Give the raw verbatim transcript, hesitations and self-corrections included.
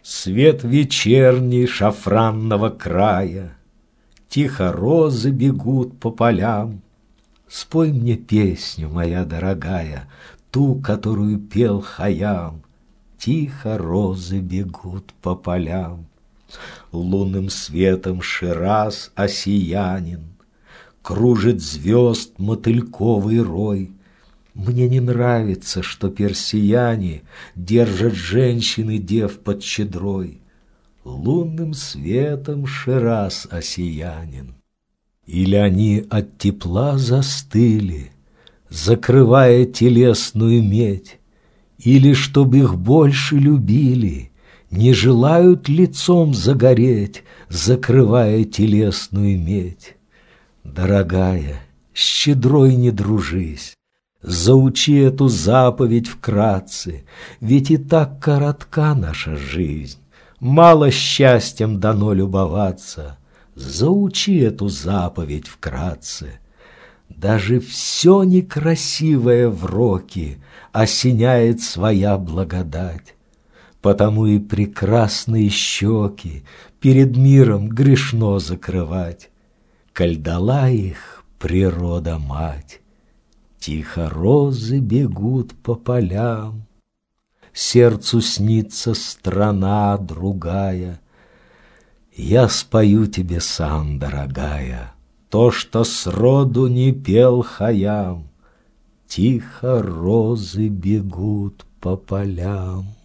Свет вечерний шафранного края, тихо розы бегут по полям. Спой мне песню, моя дорогая, ту, которую пел Хайам. Тихо розы бегут по полям. Лунным светом Шираз осиянен, кружит звезд мотыльковый рой. Мне не нравится, что персияне держат женщин и дев под щедрой. Лунным светом Шираз осиянен. Или они от тепла застыли, закрывая телесную медь, или, чтоб их больше любили, не желают лицом загореть, закрывая телесную медь. Дорогая, с щедрой не дружись, заучи эту заповедь вкратце, ведь и так коротка наша жизнь, мало счастьем дано любоваться. Заучи эту заповедь вкратце. Даже все некрасивое в роке осеняет своя благодать, потому и прекрасные щеки перед миром грешно закрывать. Коль дала их природа-мать, тихо розы бегут по полям. Сердцу снится страна другая. Я спою тебе сам, дорогая, то, что сроду не пел Хайам. Тихо розы бегут по полям.